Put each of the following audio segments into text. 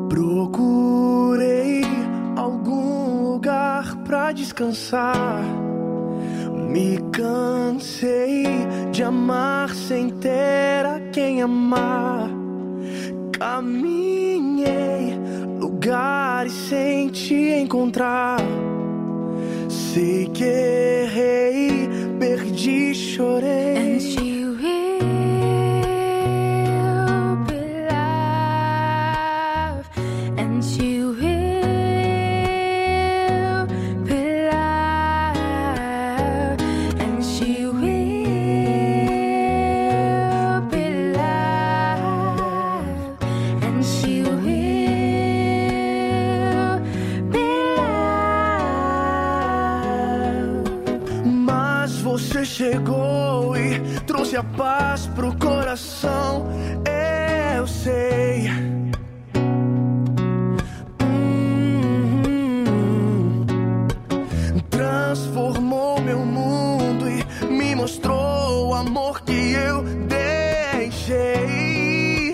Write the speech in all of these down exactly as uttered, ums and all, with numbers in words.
Procurei algum lugar pra descansar. Me cansei de amar sem ter a quem amar. Caminhei lugares sem te encontrar. Sei que errei, perdi, chorei. And she will be loved. And she will be loved. And she will be loved. And she will be loved. Mas você chegou e trouxe a paz pro coração. Eu sei. Hum, transformou meu mundo e me mostrou o amor que eu deixei.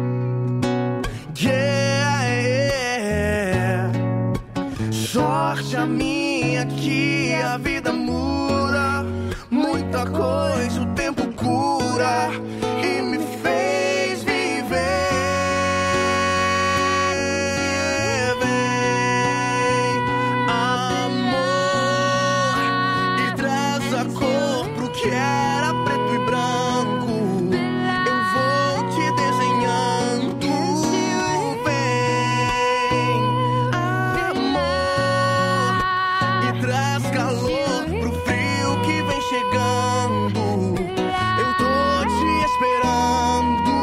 Yeah, yeah. Sorte a minha que a vida muda. Muita coisa o tempo cura e me fez viver. Vem, amor, e traz a cor pro que era preto e branco. Eu vou te desenhando. Vem, amor, e traz calor pro frio que vem chegando. Eu tô te esperando.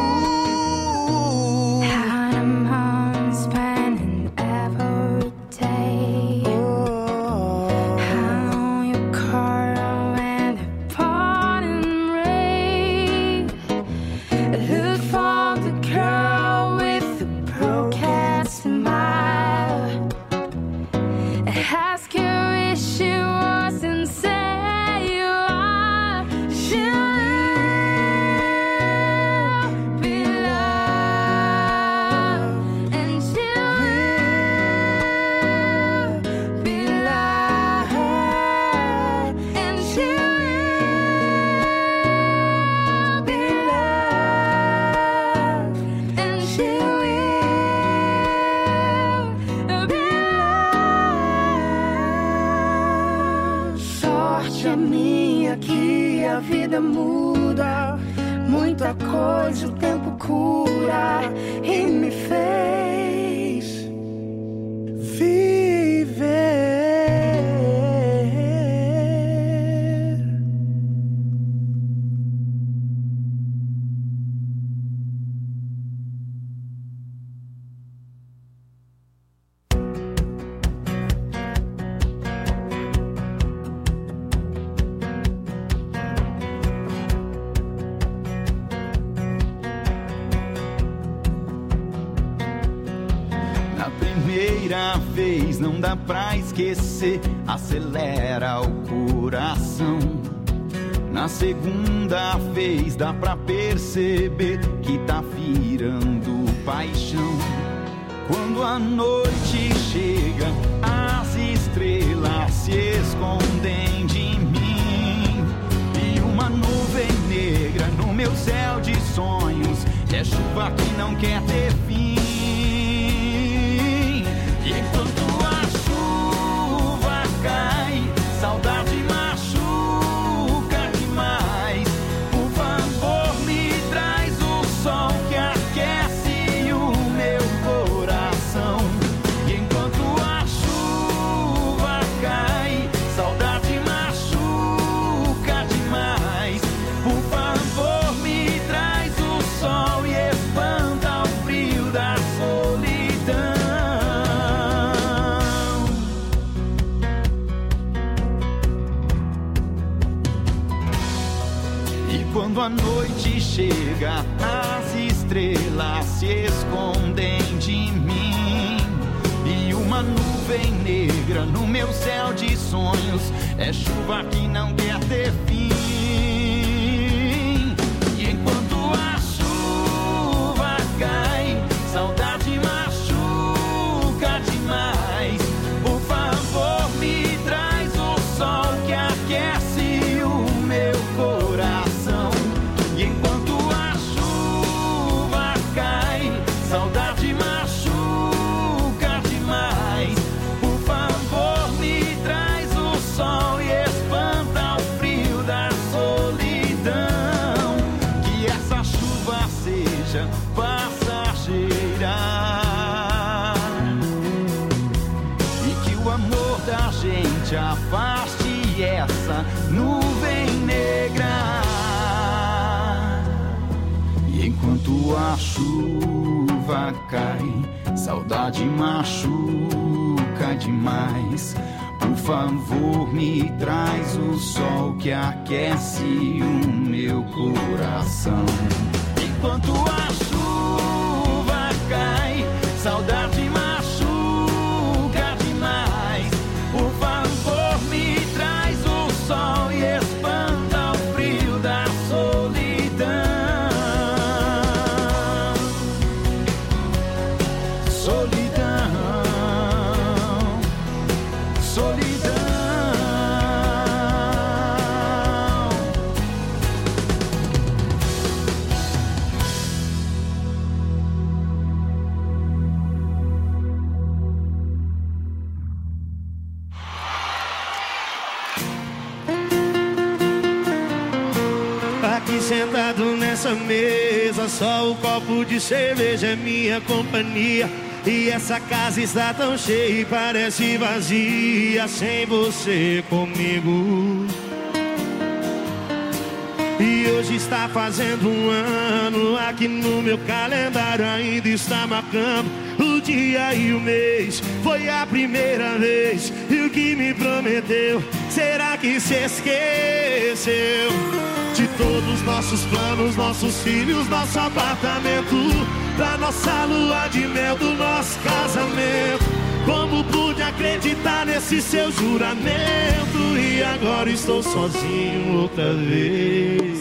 How the moon's spinning every day. How you curl when the pouring rain. Look for the girl with the broken smile. Ask her if she was and say you are. She will be loved. And she will be loved. And she will be loved. And she will be loved. Sorte a minha que a vida muda. Muita coisa o tempo cura e me fez viver. Na primeira vez não dá pra esquecer, acelera o coração. Na segunda vez dá pra perceber que tá virando paixão. Quando a noite chega, as estrelas se escondem de mim. E uma nuvem negra no meu céu de sonhos é chuva que não quer ter fim. E enquanto a chuva cai, saudade machuca demais. Por favor, me traz o sol que aquece o meu coração. E enquanto a chuva cai, saudade machuca demais. Por favor, me traz o sol e espanta o frio da solidão. Quando a noite chega, as estrelas se escondem de mim. E uma nuvem negra no meu céu de sonhos é chuva que não quer ter fim. E enquanto a chuva cai, saudade machuca chuva cai, saudade machuca demais. Por favor, me traz o sol que aquece o meu coração. Enquanto a chuva cai, saudade machuca demais. Por favor, me traz o sol e espanta o frio da solidão. Solidão, solidão. Aqui sentado nessa mesa, só o copo de cerveja é minha companhia. E essa casa está tão cheia e parece vazia sem você comigo. E hoje está fazendo um ano, aqui no meu calendário ainda está marcando o dia e o mês. Foi a primeira vez, e o que me prometeu, será que se esqueceu? De todos os nossos planos, nossos filhos, nosso apartamento, da nossa lua de mel, do nosso casamento. Como pude acreditar nesse seu juramento? E agora estou sozinho outra vez.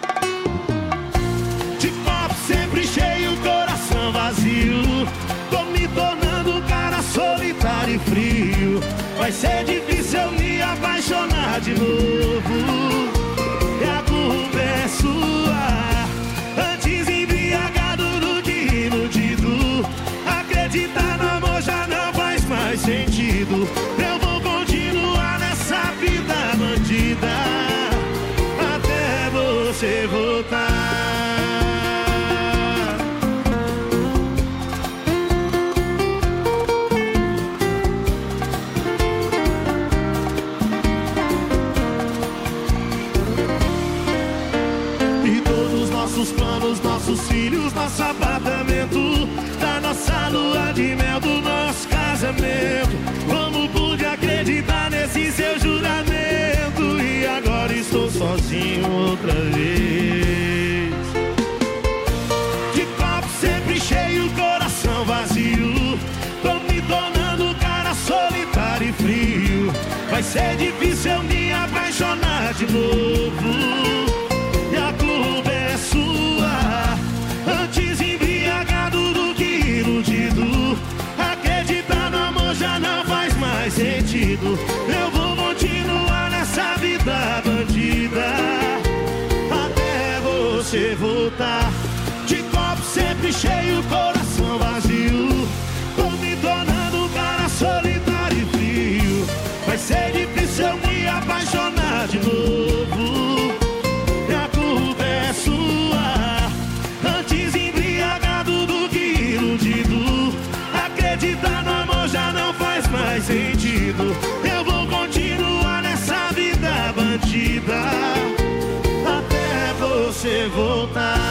De copo sempre cheio, coração vazio. Tô me tornando um cara solitário e frio. Vai ser difícil eu me apaixonar de novo. E a culpa é sua. Antes embriagado do que iludido. Acreditar no amor já não faz mais sentido. Eu vou continuar nessa vida bandida até você voltar. Nossos planos, nossos filhos, nosso apartamento, da nossa lua de mel, do nosso casamento. Como pude acreditar nesse seu juramento? E agora estou sozinho outra vez. De copo sempre cheio, coração vazio. Tô me tornando um cara solitário e frio. Vai ser difícil eu me apaixonar de novo. E a culpa é sua. Antes embriagado do que iludido. Acreditar no amor já não faz mais sentido. Eu vou continuar nessa vida bandida até você voltar. De copo sempre cheio, coração vazio. Tô me tornando um cara solitário e frio. Vai ser difícil eu me apaixonar de novo. Antes embriagado do que iludido. Acreditar no amor já não faz mais sentido. Eu vou continuar nessa vida bandida até você voltar.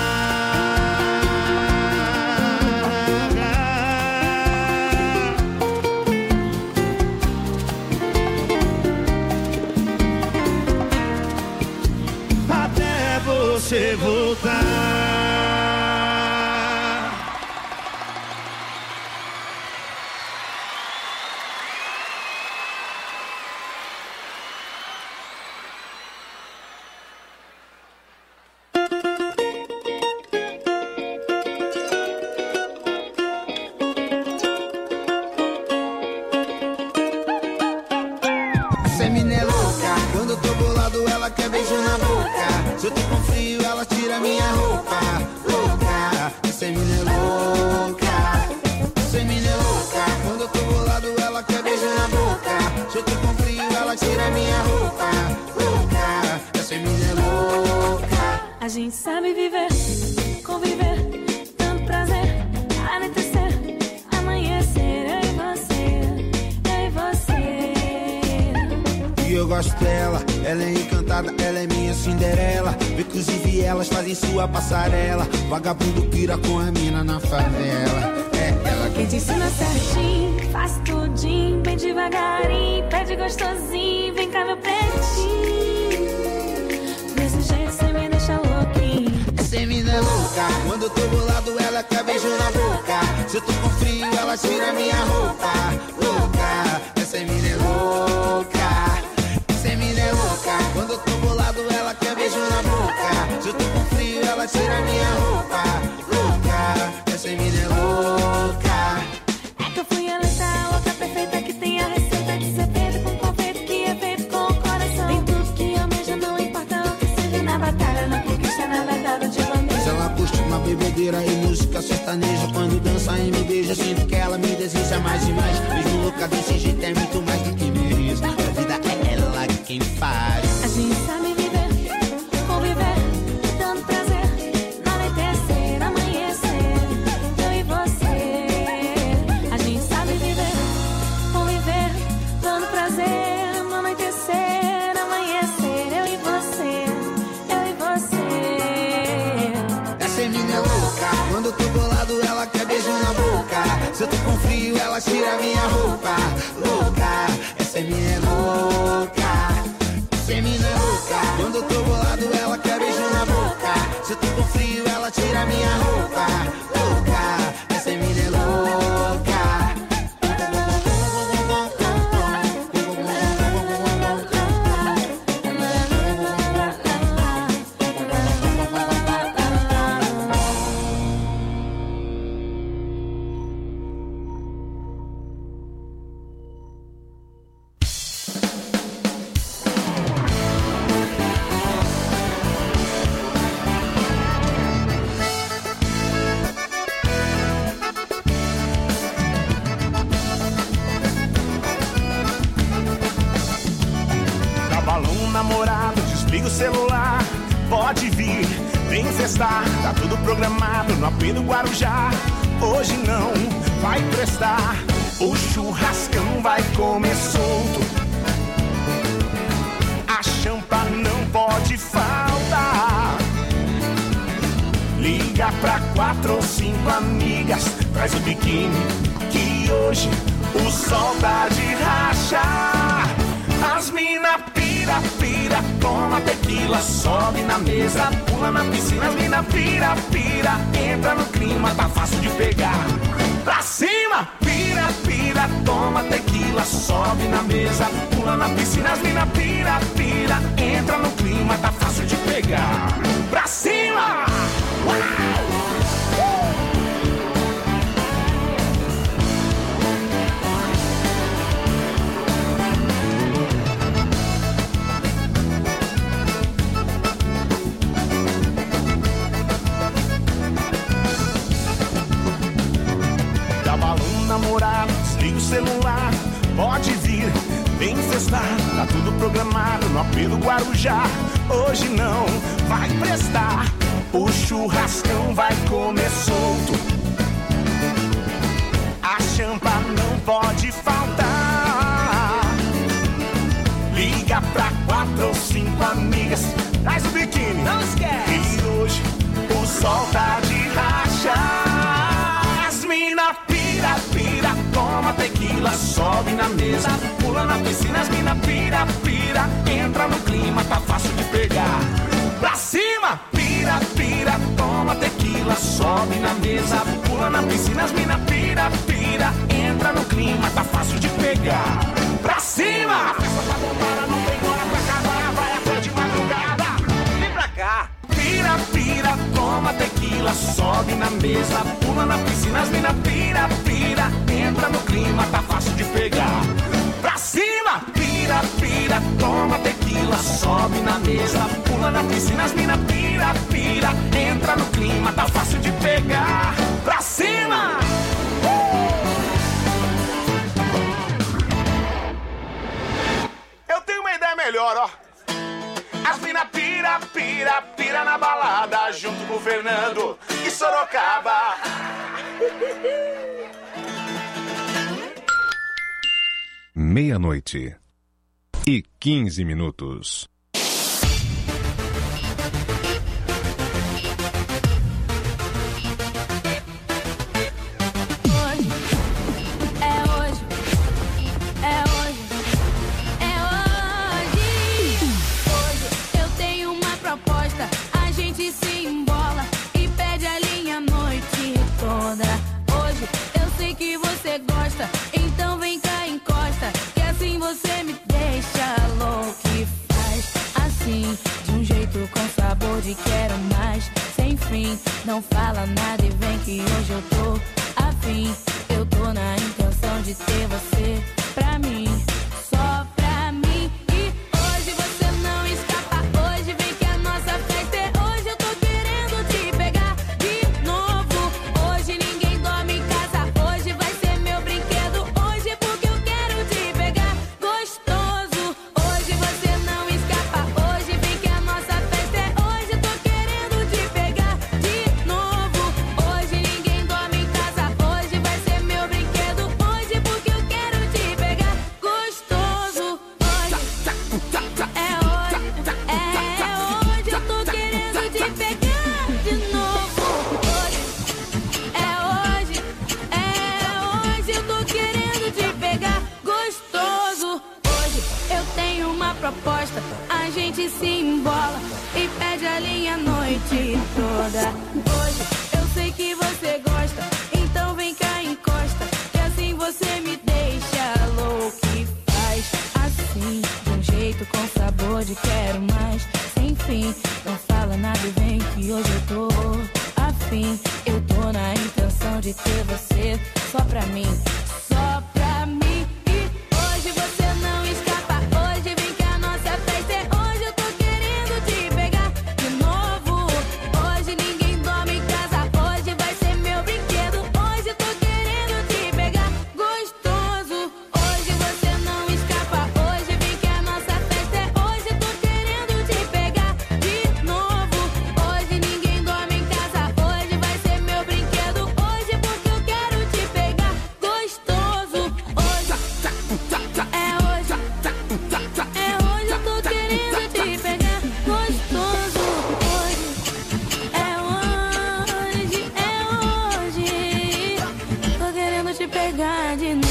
Até você voltar. Essa mina é louca, quando eu tô bolado ela quer beijo na boca. Se eu tô com frio ela tira minha roupa. Louca, essa mina é louca. Essa mina é louca, quando eu tô bolado ela quer beijo na boca. Se eu tô com frio ela tira minha roupa. Louca, essa mina é louca. A gente sabe viver, conviver, tanto prazer, anoitecer, amanhecer, eu e você, eu e você. E eu gosto dela, ela é encantada, ela é minha Cinderela. Inclusive elas fazem sua passarela. Vagabundo pira com a mina na favela. ensina certinho, faz tudinho, bem devagarinho, pede gostosinho, vem cá meu pretinho. Desse jeito cê me deixa louquinho. Essa mina é louca, quando eu tô bolado ela quer beijo na boca. Se eu tô com frio ela tira minha roupa. Louca, essa mina é louca. Essa mina é louca, quando eu tô bolado ela quer beijo na boca. Se eu tô com frio ela tira minha roupa. Louca, essa mina é louca. É que eu fui eleita a louca perfeita que tem a receita de ser feito com confeito que é feito com o coração. Tem tudo que eu almeja, não importa o que seja na batalha, na conquista, na verdade de bandeira. Se ela curte uma bebedeira e música sertaneja, quando dança e me beija, sinto que ela me deseja mais e mais. Mesmo louca desse jeito é muito mais do que mereço. A vida é ela quem faz. A gente sabe viver, conviver, dando prazer, no anoitecer, amanhecer, eu e você. A gente sabe viver, conviver, dando prazer, no anoitecer, amanhecer, eu e você, eu e você. Essa mina é louca, quando eu tô bolado ela quer beijo na boca. Se eu tô com frio ela tira minha roupa. Louca, essa mina é louca. Essa mina é louca, quando eu tô bolado ela quer beijo na boca. Se eu tô com frio ela tira minha roupa. Louca, essa mina é louca. Namorado, desliga o celular, pode vir, vem festar, tá tudo programado no A P do Guarujá. Hoje não vai prestar, o churrascão vai comer solto, a champa não pode faltar. Liga pra quatro ou cinco amigas, traz o biquíni, que hoje o sol tá de rachar. As mina pira, pira, toma tequila, sobe na mesa, pula na piscina. As mina pira, pira, entra no clima, tá fácil de pegar. Pra cima, pira, pira, toma tequila, sobe na mesa, pula na piscina. As mina pira, pira, entra no clima, tá fácil de pegar. Pra cima! Uau! Namorado, desliga o celular, pode vir, vem festar, tá tudo programado no A P do Guarujá. Hoje não vai prestar, o churrascão vai comer solto, a champa não pode faltar. Liga pra quatro ou cinco amigas, traz o biquíni, não esquece, e hoje o sol tá de rachar. As mina pira, pira, toma tequila, sobe na mesa, pula na piscina. As mina pira, pira, entra no clima, tá fácil de pegar. Pra cima, pira, pira, toma tequila, sobe na mesa, pula na piscina. As mina pira, pira, entra no clima, tá fácil de pegar. Pra cima! A festa tá bombada, não tem hora pra acabar, vai até de madrugada. Vem pra cá! Pira, pira, toma tequila, sobe na mesa, pula na piscina. As mina pira, pira, entra no clima, tá fácil de pegar. Pra cima! Pira, pira, toma tequila, sobe na mesa, pula na piscina. As mina pira, pira, entra no clima, tá fácil de pegar. Pra cima! Eu tenho uma ideia melhor, ó. As mina pira, pira, pira na balada, junto com o Fernando e Sorocaba. Meia-noite e quinze minutos. que você gosta, então vem cá, encosta, que assim você me deixa louco e faz assim, de um jeito com sabor de quero mais, sem fim. Não fala nada e vem que hoje eu tô afim. Eu tô na intenção de ter você pra mim, só pra mim. E hoje você não escapa, hoje vem que a nossa festa é hoje. Eu tô querendo te pegar de novo. Hoje ninguém dorme em casa, hoje vai ser meu brinquedo. Hoje porque eu quero te pegar gostoso. Hoje você não escapa, hoje vem que a nossa festa é hoje. Eu tô querendo te pegar de novo. Hoje ninguém dorme em casa, hoje vai ser meu brinquedo. Hoje porque eu quero te pegar gostoso. Hoje é hoje, é hoje. Eu tô querendo te pegar de novo. Hoje é hoje, é hoje. Eu tô querendo te pegar gostoso. Hoje eu tenho uma proposta, a gente se embola e pede a linha a noite toda. Hoje eu sei que você gosta, então vem cá, encosta, que assim você me deixa louco e faz assim, de um jeito com sabor de quero mais, sem fim. Não fala nada e vem que hoje eu tô afim. Eu tô na intenção de ter você só pra mim, só pra mim. E hoje você não escapa, hoje vem que a nossa festa é hoje. Eu tô querendo te pegar de novo. Hoje ninguém dorme em casa, hoje vai ser meu brinquedo. Hoje eu tô querendo te pegar gostoso. Hoje você não escapa, hoje vem que a nossa festa é hoje. Eu tô querendo te pegar de novo. Hoje ninguém dorme em casa, hoje vai ser meu brinquedo. Hoje porque eu quero te pegar gostoso. Hoje é hoje, é hoje. Eu tô querendo te pegar gostoso. Hoje é hoje, é hoje. Tô querendo te pegar de novo.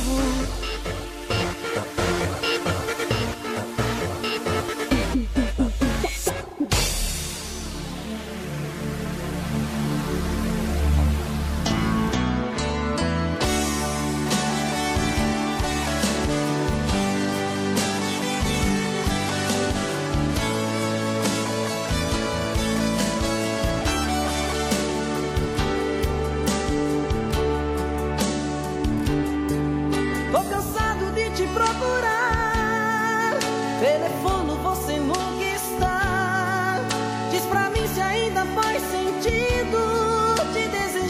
Tô cansado de te procurar, telefono você nunca está. Diz pra mim se ainda faz sentido te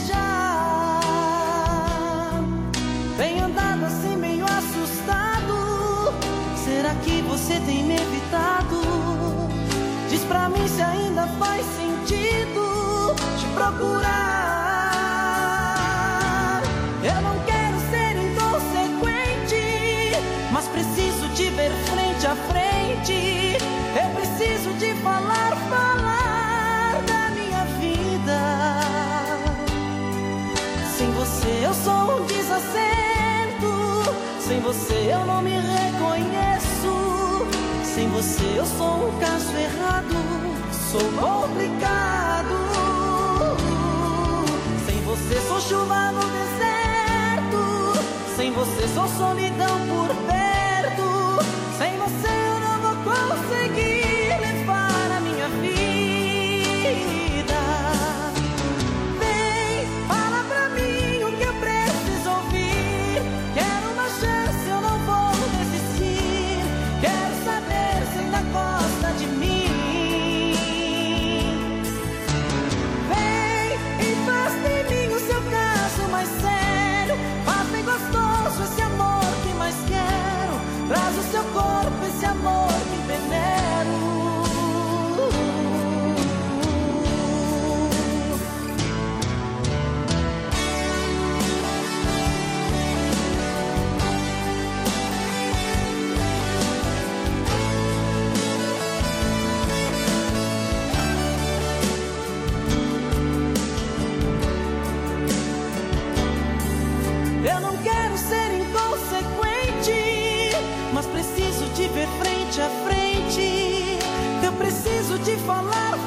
desejar. Vem andado assim meio assustado, será que você tem me evitado? Diz pra mim se ainda faz sentido te procurar. Eu não quero ser inconsequente, mas preciso te ver frente a frente. Eu preciso te falar, falar da minha vida. Sem você eu sou um desacerto, sem você eu não me reconheço. Sem você eu sou um caso errado, sou complicado. Sem você sou chuva no deserto, sem você sou solidão por perto. Sem você eu não vou conseguir levar a minha vida. Vem, fala pra mim o que eu preciso ouvir. Quero uma chance, eu não vou desistir. Quero saber se ainda gosta de mim. Vem e faz de mim o seu caso mais sério. Faz bem gostoso esse amor que mais quero. Traz o seu corpo, esse amor que venero. Eu não quero ser inconsequente, mas preciso te ver frente a frente. Eu preciso te falar,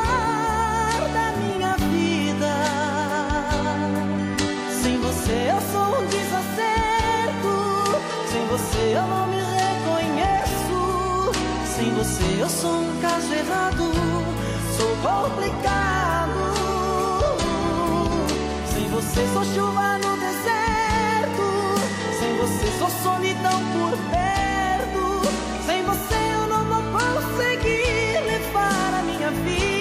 falar da minha vida. Sem você eu sou você eu não me reconheço. Sem você eu sou um caso errado, sou complicado. Sem você sou chuva no deserto, sem você sou solidão por perto. Sem você eu não vou conseguir levar a minha vida.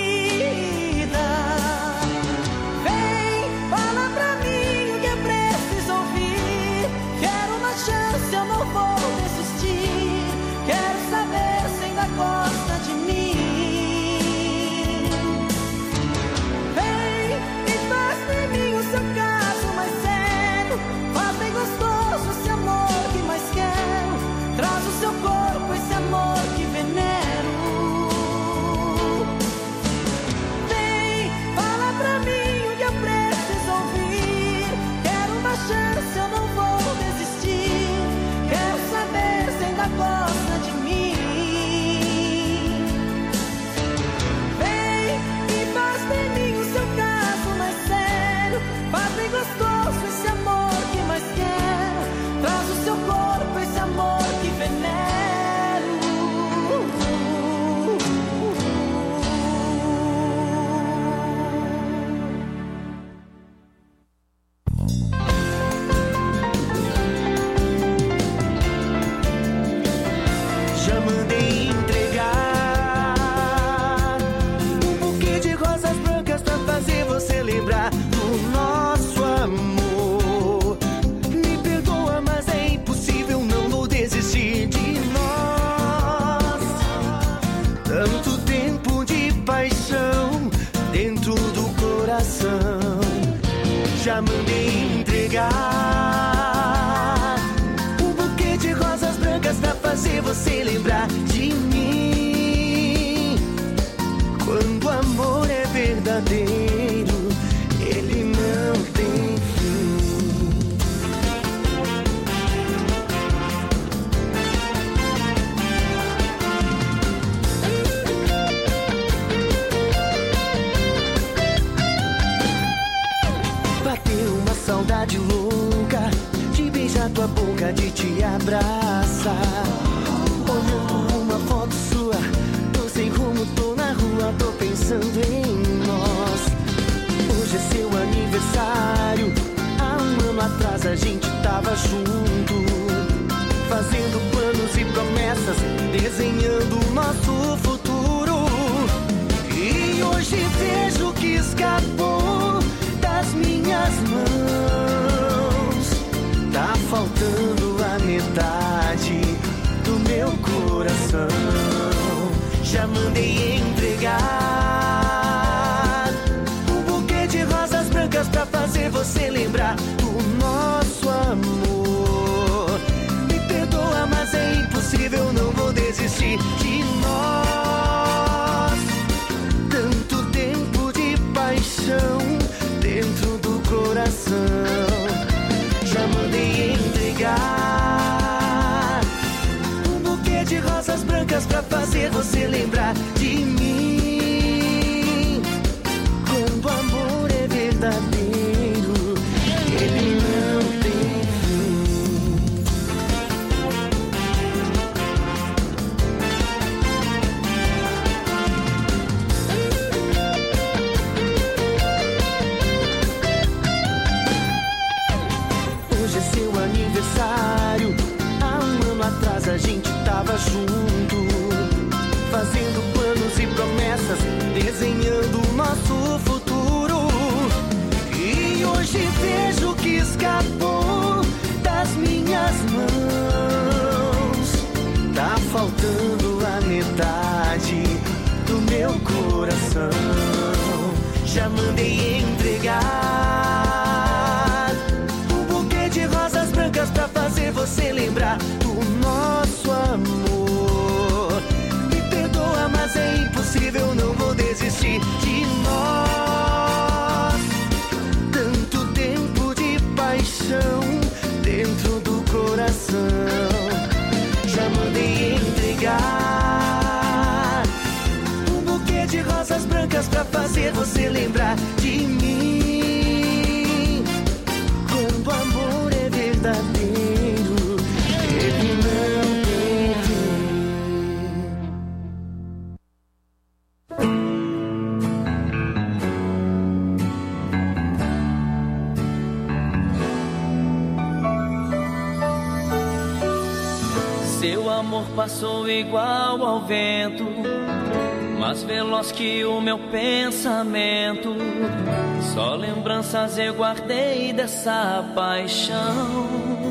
Vem, fala pra mim o que é preciso ouvir. Quero uma chance, eu não vou desistir. Quero saber se ainda gosta de mim. Vem e faz de mim o seu caso mais sério. Faz bem gostoso esse amor que mais quero. Traz o seu corpo, esse amor que venero. Vem, fala pra mim o que eu preciso ouvir. Quero uma chance, eu não vou desistir. Quero saber se ainda gosta de mim. Vem e faz de mim o seu caso mais sério. Faz bem gostoso esse amor que mais quero. Traz o seu corpo, esse amor que venero. Já mandei entregar um buquê de rosas brancas pra fazer você lembrar do nosso amor. Me perdoa, mas é impossível, não vou desistir de nós. Tanto tempo de paixão dentro do coração. Já mandei entregar um buquê de rosas brancas pra fazer você lembrar de mim. Quando o amor é verdadeiro, ele não tem fim. Bateu uma saudade louca de beijar tua boca, de te abraçar. Olhando uma foto sua, tô sem rumo, tô na rua, tô pensando em nós. Hoje é seu aniversário, há um ano atrás a gente tava junto, fazendo planos e promessas, desenhando o nosso futuro. E hoje vejo que escapou das minhas mãos. Tá faltando a metade do meu coração. Já mandei entregar um buquê de rosas brancas pra fazer você lembrar do nosso amor. Me perdoa, mas é impossível, não vou desistir de nós. Tanto tempo de paixão dentro do coração. Já mandei entregar um buquê de rosas brancas pra fazer você lembrar de mim. Quando o amor é verdadeiro, ele não tem fim. Hoje é seu aniversário, há um ano atrás a gente tava junto, fazendo planos e promessas, desenhando o nosso futuro. E hoje vejo que escapou das minhas mãos. Tá faltando a metade do meu coração. Já mandei entregar um buquê de rosas brancas pra fazer você lembrar do nosso amor. Me perdoa, mas é impossível, não vou desistir de nós. Tanto tempo de paixão dentro do coração. Já mandei entregar um buquê de rosas brancas pra fazer você lembrar de mim. Quando o amor é verdadeiro, Seu amor passou igual ao vento, mais veloz que o meu pensamento. Só lembranças eu guardei dessa paixão.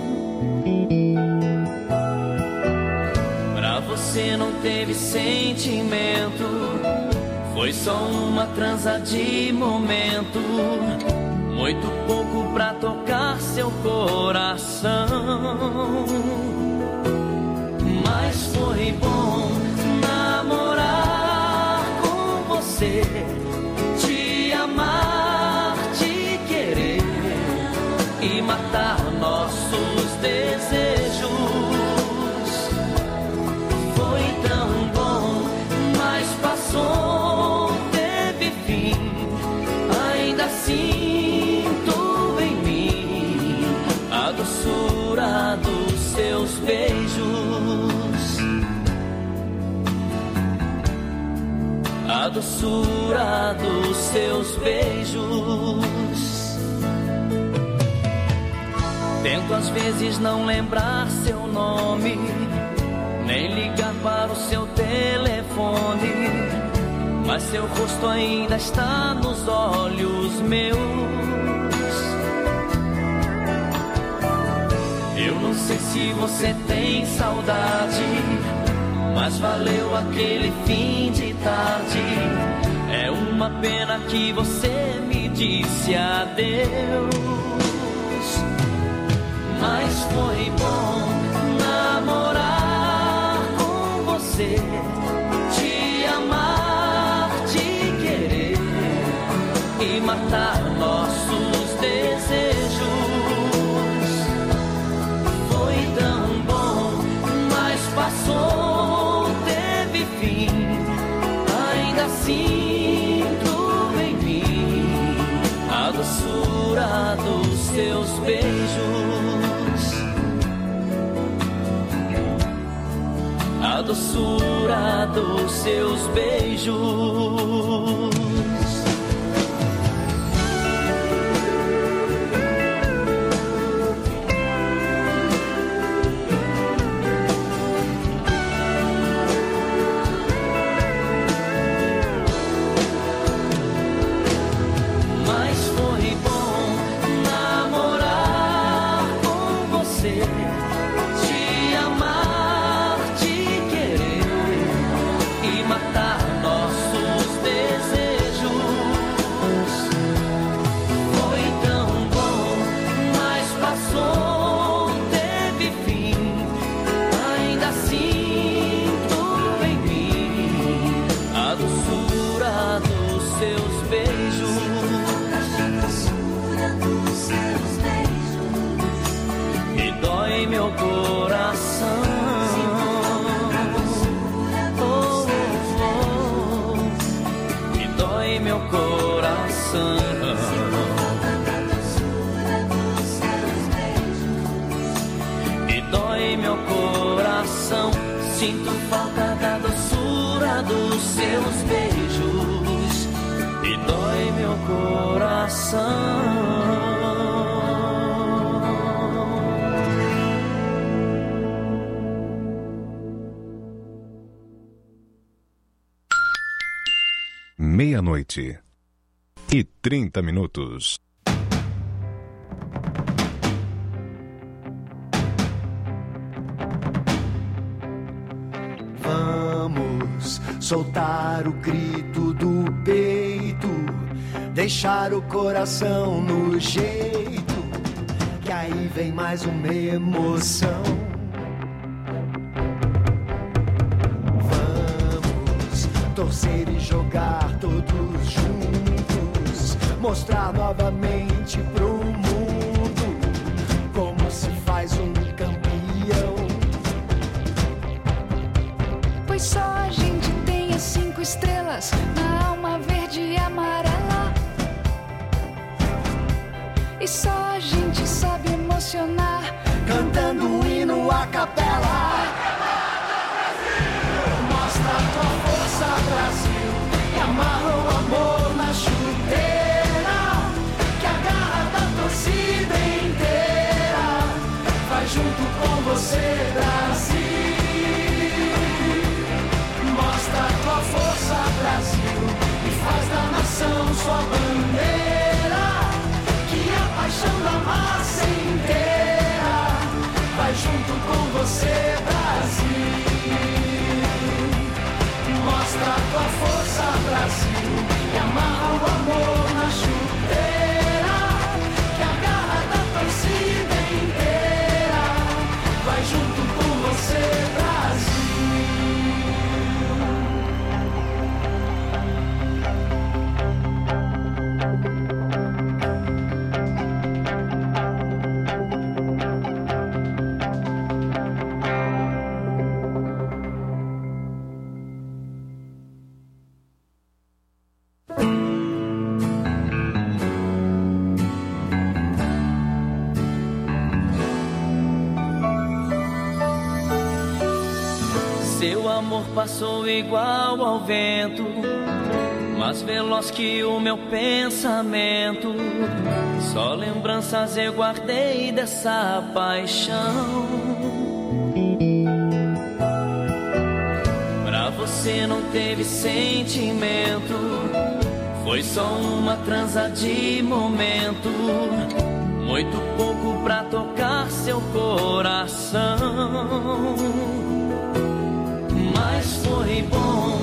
Pra você não teve sentimento, foi só uma transa de momento, muito pouco pra tocar seu coração. Mas foi bom namorar com você, te amar, te querer e matar nossos desejos. Foi tão bom, mas passou, teve fim. Ainda sinto em mim a doçura dos seus beijos, a doçura dos seus beijos. Tento às vezes não lembrar seu nome, nem ligar para o seu telefone, mas seu rosto ainda está nos olhos meus. Eu não sei se você tem saudade, mas valeu aquele fim de tarde. É uma pena que você me disse adeus, mas foi bom namorar com você, te amar, te querer e matar nossos desejos. Foi tão bom, mas passou, teve fim. Ainda sinto em mim a doçura dos seus beijos, a doçura dos seus beijos. Sinto falta da doçura dos seus beijos e dói meu coração. Meia-noite e trinta minutos. Soltar o grito do peito, deixar o coração no jeito, que aí vem mais uma emoção. Vamos torcer e jogar todos juntos, mostrar novamente pro mundo como se faz um campeão. Pois só a gente tem as cinco estrelas na alma verde e amarela, e só a gente sabe emocionar cantando um hino a capela. Mostra a tua força, Brasil, e amarra o amor na chuteira, que a garra da torcida inteira vai junto com você, Brasil. Seu amor passou igual ao vento, mais veloz que o meu pensamento. Só lembranças eu guardei dessa paixão. Pra você não teve sentimento, foi só uma transa de momento, muito pouco pra tocar seu coração. Mas foi bom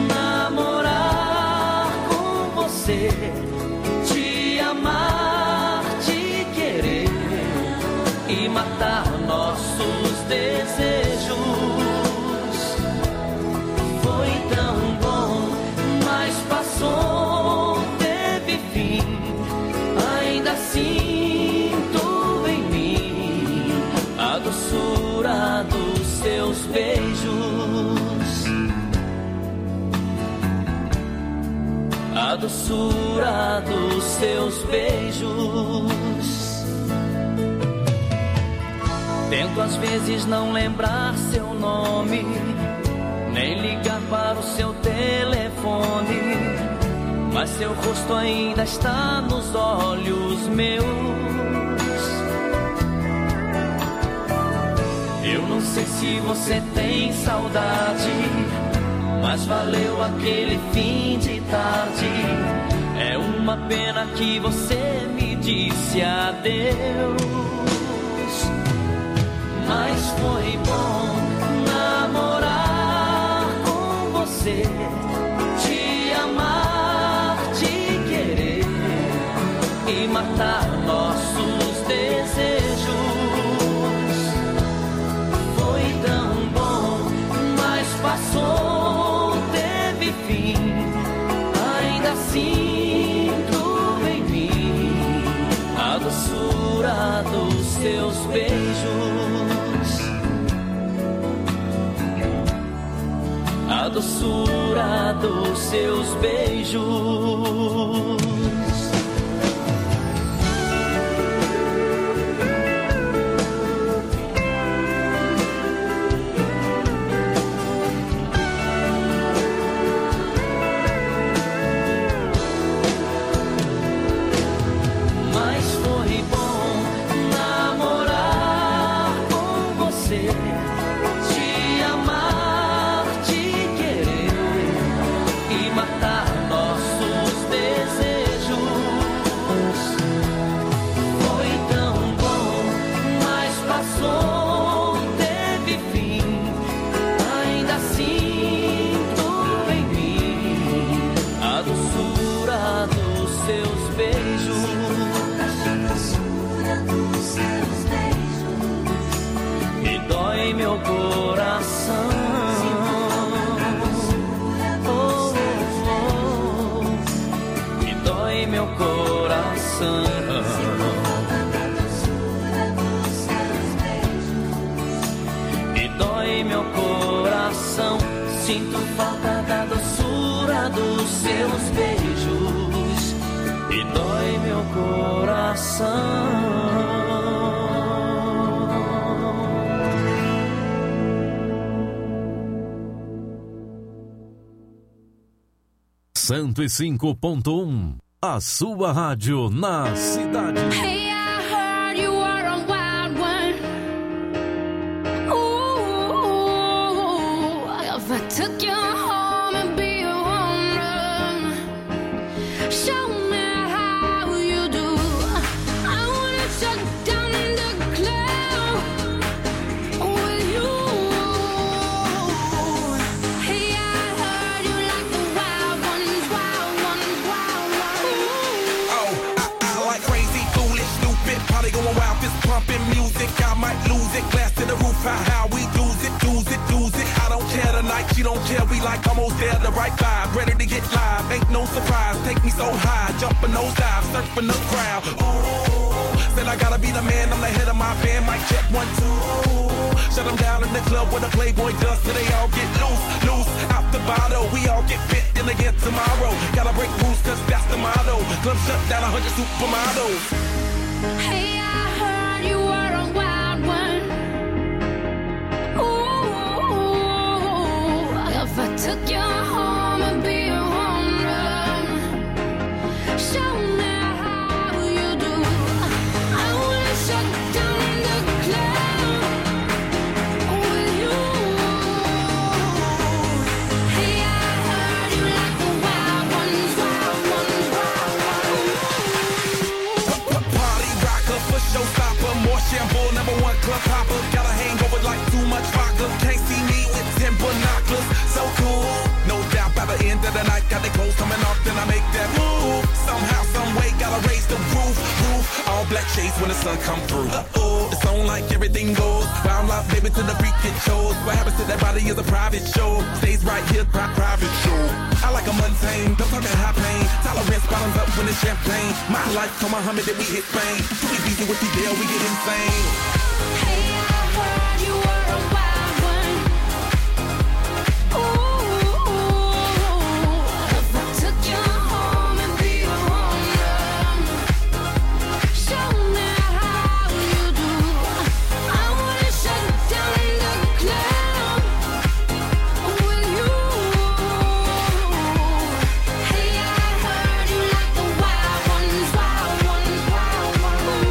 namorar com você, te amar, te querer e matar nossos desejos. Foi tão bom, mas passou, teve fim. Ainda sinto em mim a doçura dos seus beijos, a doçura dos seus beijos. Tento às vezes não lembrar seu nome, nem ligar para o seu telefone, mas seu rosto ainda está nos olhos meus. Eu não sei se você tem saudade, mas valeu aquele fim de tarde. É uma pena que você me disse adeus, mas foi bom namorar com você, te amar, te querer e matar nossos desejos. Foi tão bom, mas passou, teve fim. Ainda sinto em mim a doçura dos seus beijos, a doçura dos seus beijos. Meu coração, oh, oh, oh, me dói meu coração, me dói meu coração. Sinto falta da doçura dos seus beijos, me dói meu coração. cento e cinco ponto um, a sua rádio na cidade. Hey, I heard you were a wild one. Ooh, if I took you home and be a woman, show me how you do. I wanna shut down the club with you. Hey, I heard you like the wild ones, wild ones, wild ones. Oh, I, I like crazy, foolish, stupid, party going wild, fist pumping music. I might lose it, glass to the roof, how, how we lose it, lose it, lose it. I don't care tonight, she don't care, we like almost there, the right vibe, ready to get live, ain't no surprise, take me so high, jumping those dives, surfing the crowd. Oh, said I gotta be the man, I'm the head of my band, mic check one, two. Shut them down in the club where the Playboy does, so they all get loose, loose, out the bottle, we all get fit in again tomorrow. Gotta break rules, cause that's the motto, club shut down, a hundred supermodels. Hey, I heard you were a wild one. Ooh, Rochambeau, number one club hopper. Got a hangover like too much vodka. Can't see me with ten binoculars. So cool, no doubt by the end of the night. Got the clothes coming off, then I make that move. Somehow, some way, gotta raise the roof, roof. All black shades when the sun come through. Uh-oh, it's on like everything goes. Wild out, baby, to the freak it shows. What happens to that body is a private show. Stays right here, pri- private show. I like a mundane, don't talk high pain. Tolerance bottoms up when it's champagne. My life, come Muhammad, then we hit fame. Too easy with the deal, we get insane. Hey, I heard you were a wild one. Ooh, if I took you home and be a home, show me how you do. I wanna shut down the club with you. Hey, I heard you like the wild ones, wild ones, wild ones.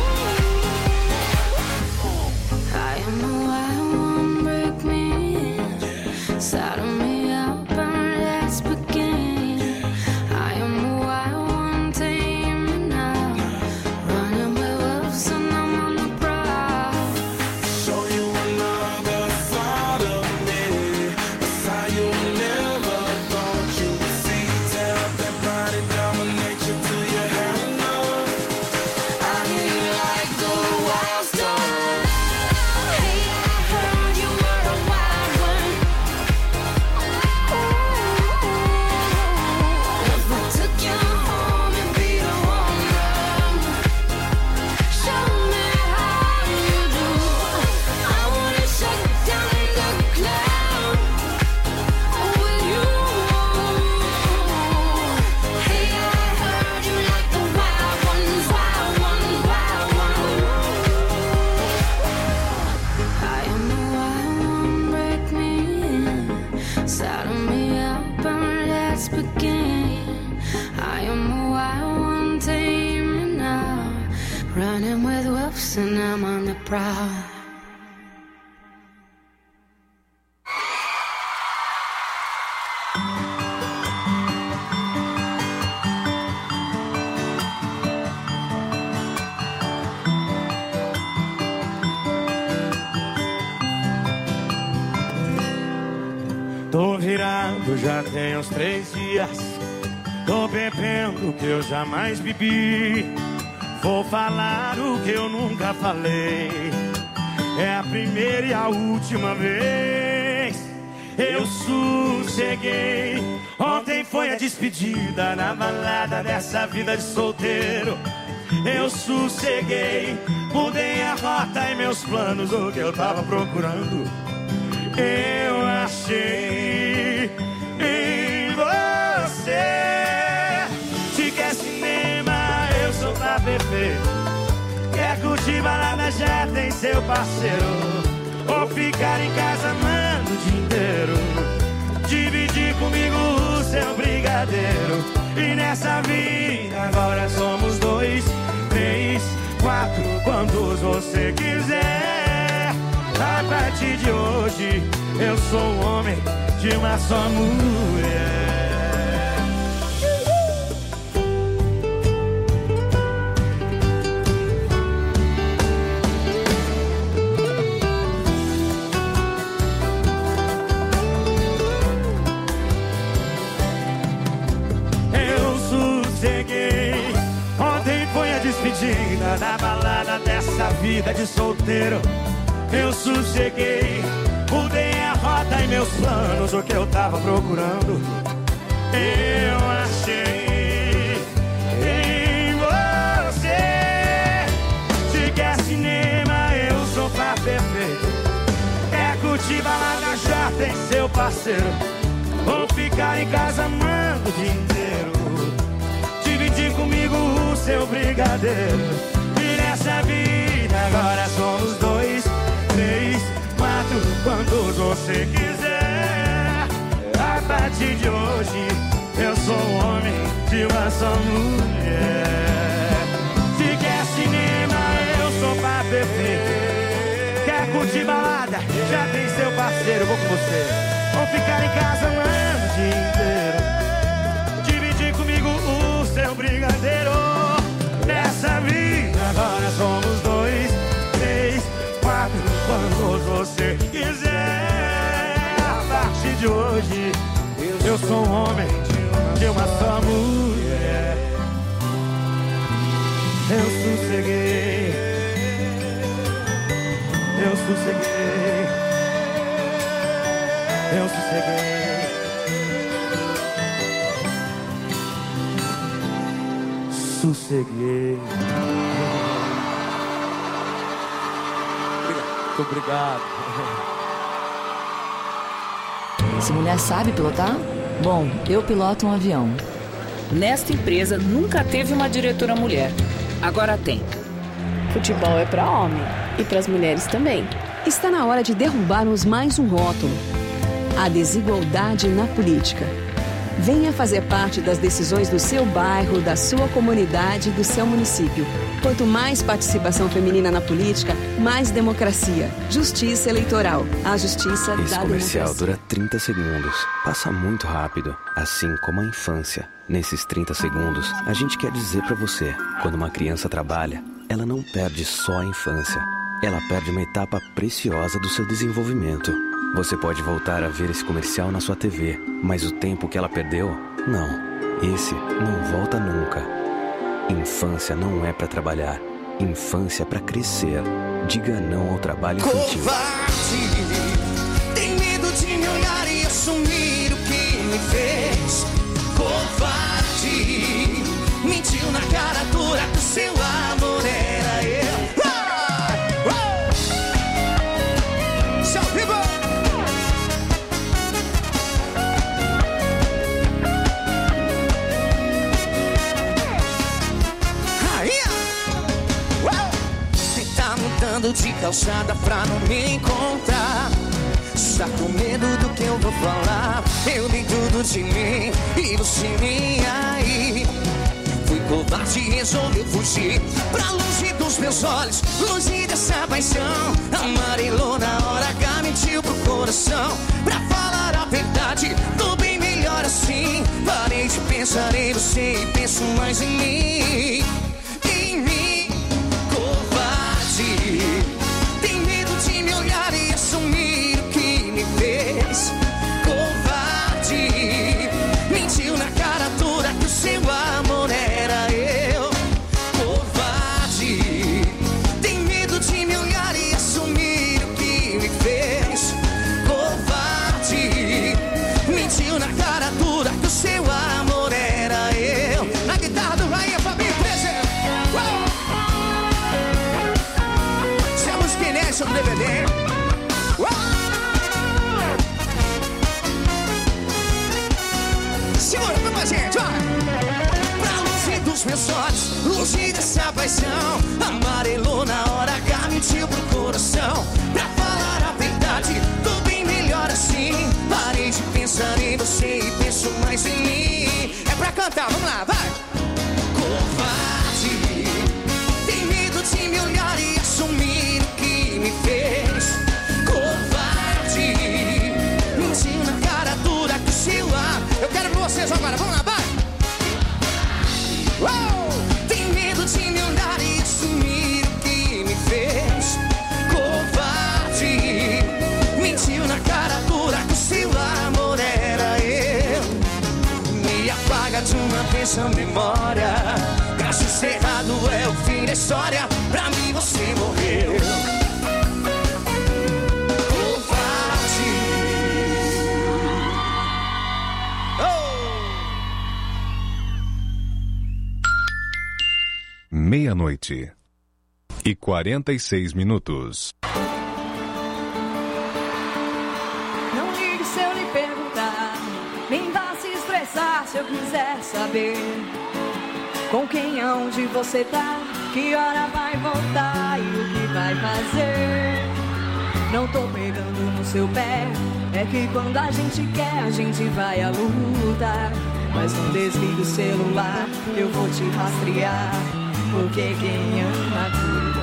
I am the wild one, break me, saddle me up and let's begin. I am the wild one, tame me now, running with wolves and I'm on the prowl. Show you another side of me, a side you never thought you would see. Tear up that body, dominate you till you have enough. I hear you like the wild star. Hey, I heard you were a wild one. Ooh, if I took you home and be a home, show me how you do. I wanna shut down the club with you. Hey, I heard you like the wild ones, wild ones, wild ones. I am the wild one, break me, saddle me up and let's begin. I am the wild one, tame me now, running with wolves and I'm on the prowl. Tô virado, já tem uns três dias. Tô bebendo o que eu jamais bebi. Vou falar o que eu nunca falei. É a primeira e a última vez. Eu sosseguei. Ontem foi a despedida na balada dessa vida de solteiro. Eu sosseguei. Mudei a rota e meus planos, o que eu tava procurando eu achei em você. Se quer cinema, eu sou pra beber. Quer curtir balada, já tem seu parceiro. Ou ficar em casa, mano, o dia inteiro. Dividir comigo o seu brigadeiro. E nessa vida agora somos dois, três, quatro, quantos você quiser. A partir de hoje eu sou um homem de uma só mulher. Eu sosseguei. Ontem foi a despedida da balada dessa vida de solteiro. Eu sosseguei, mudei a rota e meus planos, o que eu tava procurando eu achei em você. Se quer cinema, eu sou pra beber. Quer curtir balada, já tem seu parceiro. Ou ficar em casa, mano, o dia inteiro. Dividir comigo o seu brigadeiro. E nessa vida agora somos dois, três, quatro, quantos você quiser. A partir de hoje eu sou um homem de uma só mulher. Se quer cinema, eu sou pra beber. Quer curtir balada, já tem seu parceiro, vou com você. Ou ficar em casa, mano, o dia inteiro. Dividir comigo o seu brigadeiro. Nessa vida agora somos dois, três, Eu sou um homem de uma só mulher. Eu sosseguei, eu sosseguei, eu sosseguei, sosseguei. Muito obrigado. Essa mulher sabe pilotar? Bom, eu piloto um avião. Nesta empresa nunca teve uma diretora mulher. Agora tem. Futebol é para homem e para as mulheres também. Está na hora de derrubarmos mais um rótulo: a desigualdade na política. Venha fazer parte das decisões do seu bairro, da sua comunidade e do seu município. Quanto mais participação feminina na política, mais democracia. Justiça eleitoral. A justiça Esse da comercial democracia. dura trinta segundos. Passa muito rápido, assim como a infância. Nesses trinta segundos, a gente quer dizer pra você: quando uma criança trabalha, ela não perde só a infância. Ela perde uma etapa preciosa do seu desenvolvimento. Você pode voltar a ver esse comercial na sua T V, mas o tempo que ela perdeu, não. Esse não volta nunca. Infância não é pra trabalhar. Infância é pra crescer. Diga não ao trabalho infantil. Covarde, tem medo de me olhar e assumir o que me fez. Covarde, mentiu na cara dura que o seu amor era eu. Ah! Ah! Seu vivo! Mudando de calçada pra não me encontrar. Está com medo do que eu vou falar. Eu dei tudo de mim e você nem aí. Fui covarde e resolvi fugir pra longe dos meus olhos, longe dessa paixão. Amarelou na hora H, mentiu pro coração. Pra falar a verdade, tô bem melhor assim. Parei de pensar em você e penso mais em mim. Em mim, covarde, tem medo de me olhar e assumir o que me fez. Covarde, mentiu na cara dura que o seu amor era eu. Covarde, tem medo de me olhar e assumir o que me fez. Covarde, mentiu na cara dura que o seu amor era eu. Na guitarra do Rainha Fabinho presente. Se a música inédita do D V D. Segura, vamos com a gente, vai! Pra longe dos meus olhos, longe dessa paixão. Amarelou na hora H, mentiu pro coração. Pra falar a verdade, tô bem melhor assim. Parei de pensar em você e penso mais em mim. É pra cantar, vamos lá, vai! Covarde, tem medo de me olhar e assumir o que me fez. Covarde, mentiu na cara dura que o seu ar. Eu quero ver vocês agora, vamos lá, vai! Uou! Tem medo de me olhar e assumir o que me fez. Covarde, mentiu na cara dura que o seu amor era eu. Me apaga de uma vez a memória. Caso cerrado é o fim da história. Pra mim você morreu. Meia-noite e quarenta e seis minutos. Não ligue se eu lhe perguntar, nem vá se estressar se eu quiser saber com quem, aonde você tá, que hora vai voltar e o que vai fazer. Não tô pegando no seu pé, é que quando a gente quer a gente vai à luta. Mas não desligue o celular, eu vou te rastrear, porque quem ama cuida.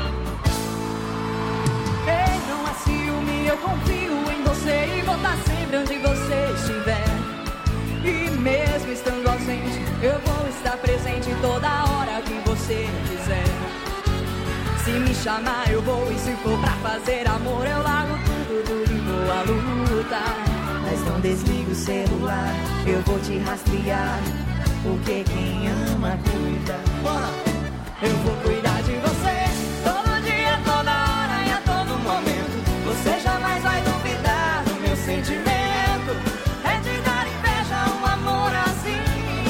Ei, não há ciúme, eu confio em você e vou estar sempre onde você estiver. E mesmo estando ausente, eu vou estar presente toda hora que você quiser. Se me chamar eu vou, e se for pra fazer amor eu largo tudo, tudo e vou à luta. Mas não desliga o celular, eu vou te rastrear, porque quem ama cuida. Bora! Eu vou cuidar de você, todo dia, toda hora e a todo momento. Você jamais vai duvidar do meu sentimento. É de dar inveja um amor assim.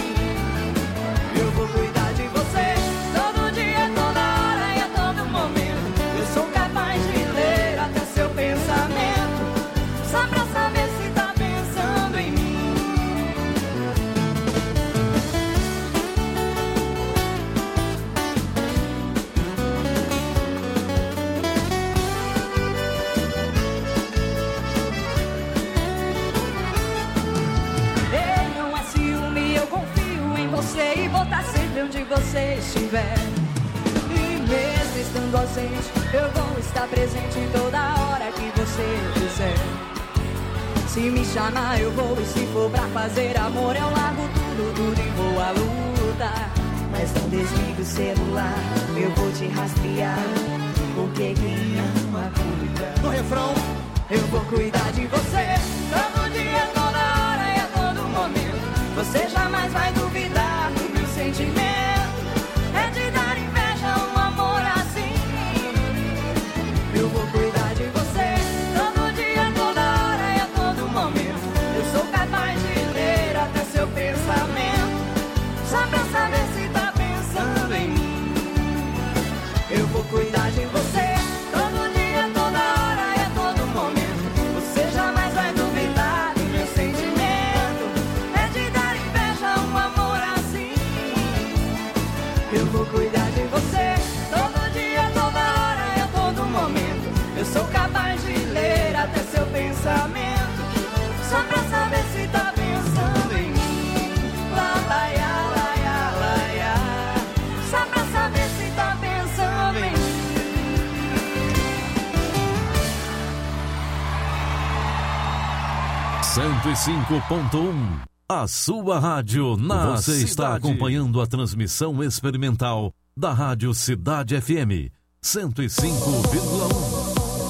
Eu vou cuidar de você, todo dia, toda hora e a todo momento. Eu sou capaz de ler até seu pensamento, só pra saber se tá pensando em mim. Ei, não é ciúme, eu confio em você e vou estar sempre onde você estiver. E mesmo estando ausente, eu vou estar presente toda hora que você quiser. Se me chamar eu vou, e se for pra fazer amor eu largo tudo, tudo e vou à luta. Mas não desliga o celular, eu vou te rastrear, porque quem ama cuida. No refrão, eu vou cuidar de você, todo dia, toda hora e a todo momento. Você jamais vai duvidar do meu sentimento. É de dar inveja um amor assim. Eu vou cuidar de você, todo dia, toda hora e a todo momento. Eu sou capaz de ler até seu pensamento, só pra saber se tá pensando em mim. Eu vou cuidar de você, todo dia, toda hora e a todo momento. Você jamais vai duvidar do meu sentimento. É de dar inveja um amor assim. Eu vou cuidar de você, todo dia, toda hora e a todo momento. Eu sou capaz de ler até seu pensamento, só pra saber se tá pensando em mim. Lá, lá, ya, lá, ya, lá, ya. Só pra saber se tá pensando em mim. cento e cinco ponto um, a sua rádio na Você cidade. Está acompanhando a transmissão experimental da Rádio Cidade F M cento e cinco vírgula um.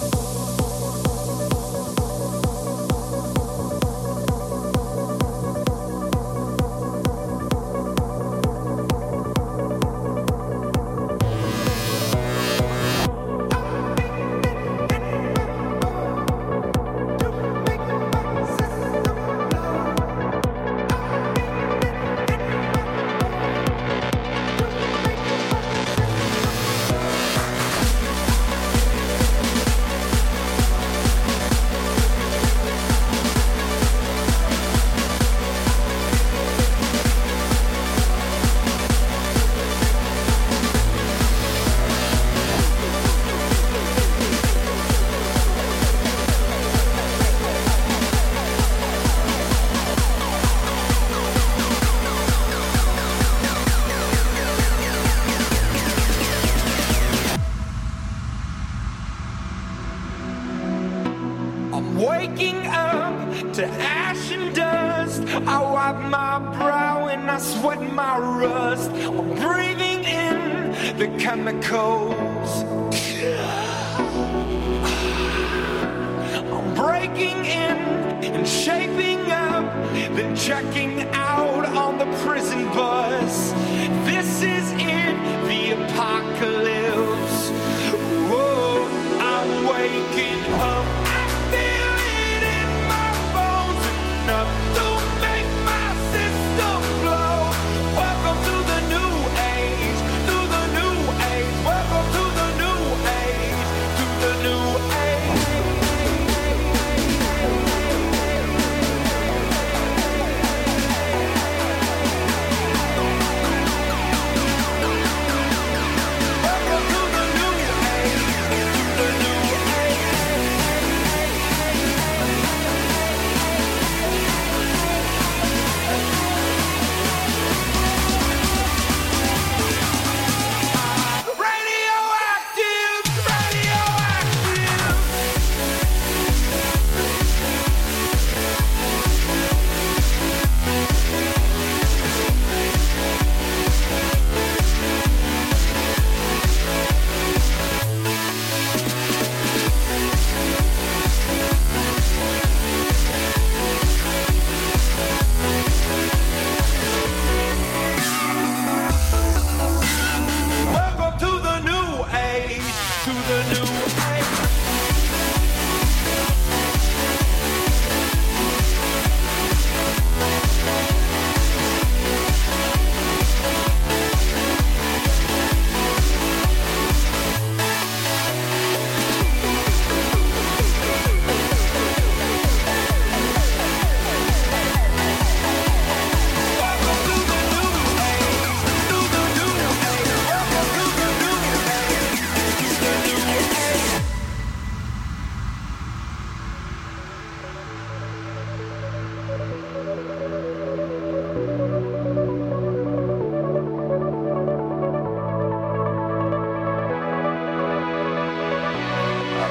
Waking up to ash and dust, I wipe my brow and I sweat my rust. I'm breathing in the chemicals. I'm breaking in and shaping up, then checking out on the prison bus. This is it, the apocalypse. Whoa, I'm waking up. Enough to make my system blow. Welcome to the new age, to the new age. Welcome to the new age, to the new age. Welcome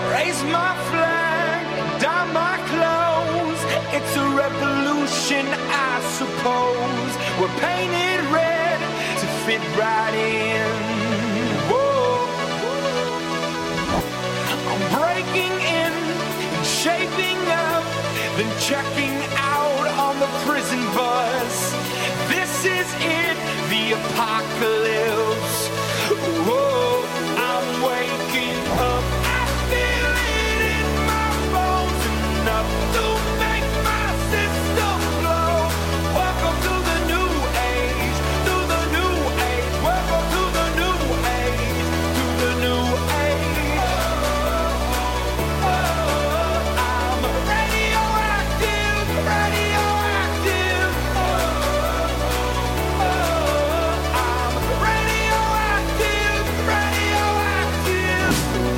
Raise my flag, dye my clothes. It's a revolution, I suppose. We're painted red to fit right in. Whoa. I'm breaking in and shaping up, then checking out on the prison bus. This is it, the apocalypse. Whoa, I'm waking up. I feel it in my bones, enough to make my system blow. Welcome to the new age, to the new age. Welcome to the new age, to the new age. Oh, I'm radioactive, radioactive. Oh, I'm radioactive, radioactive.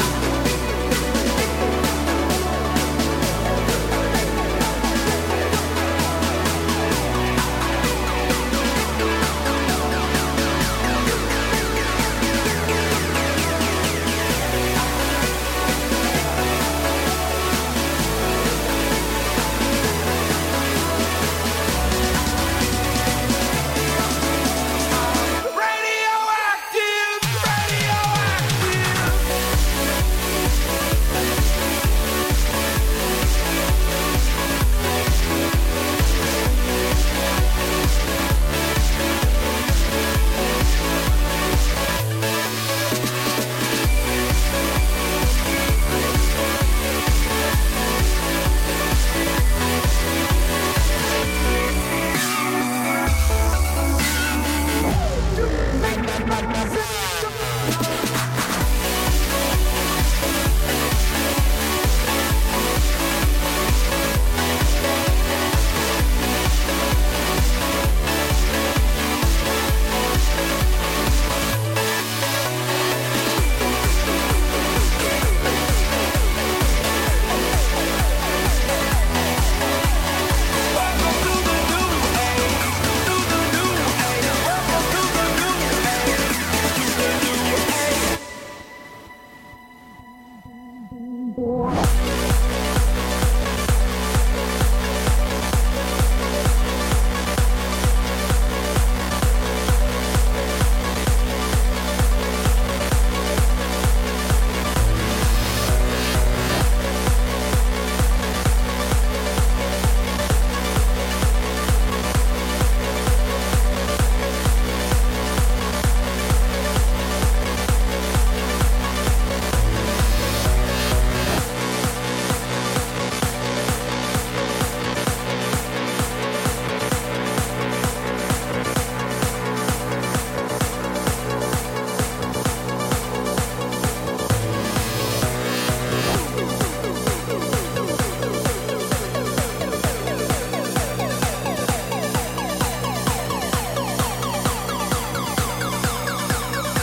Radioactive,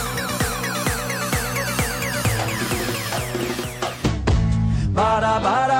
Para, para,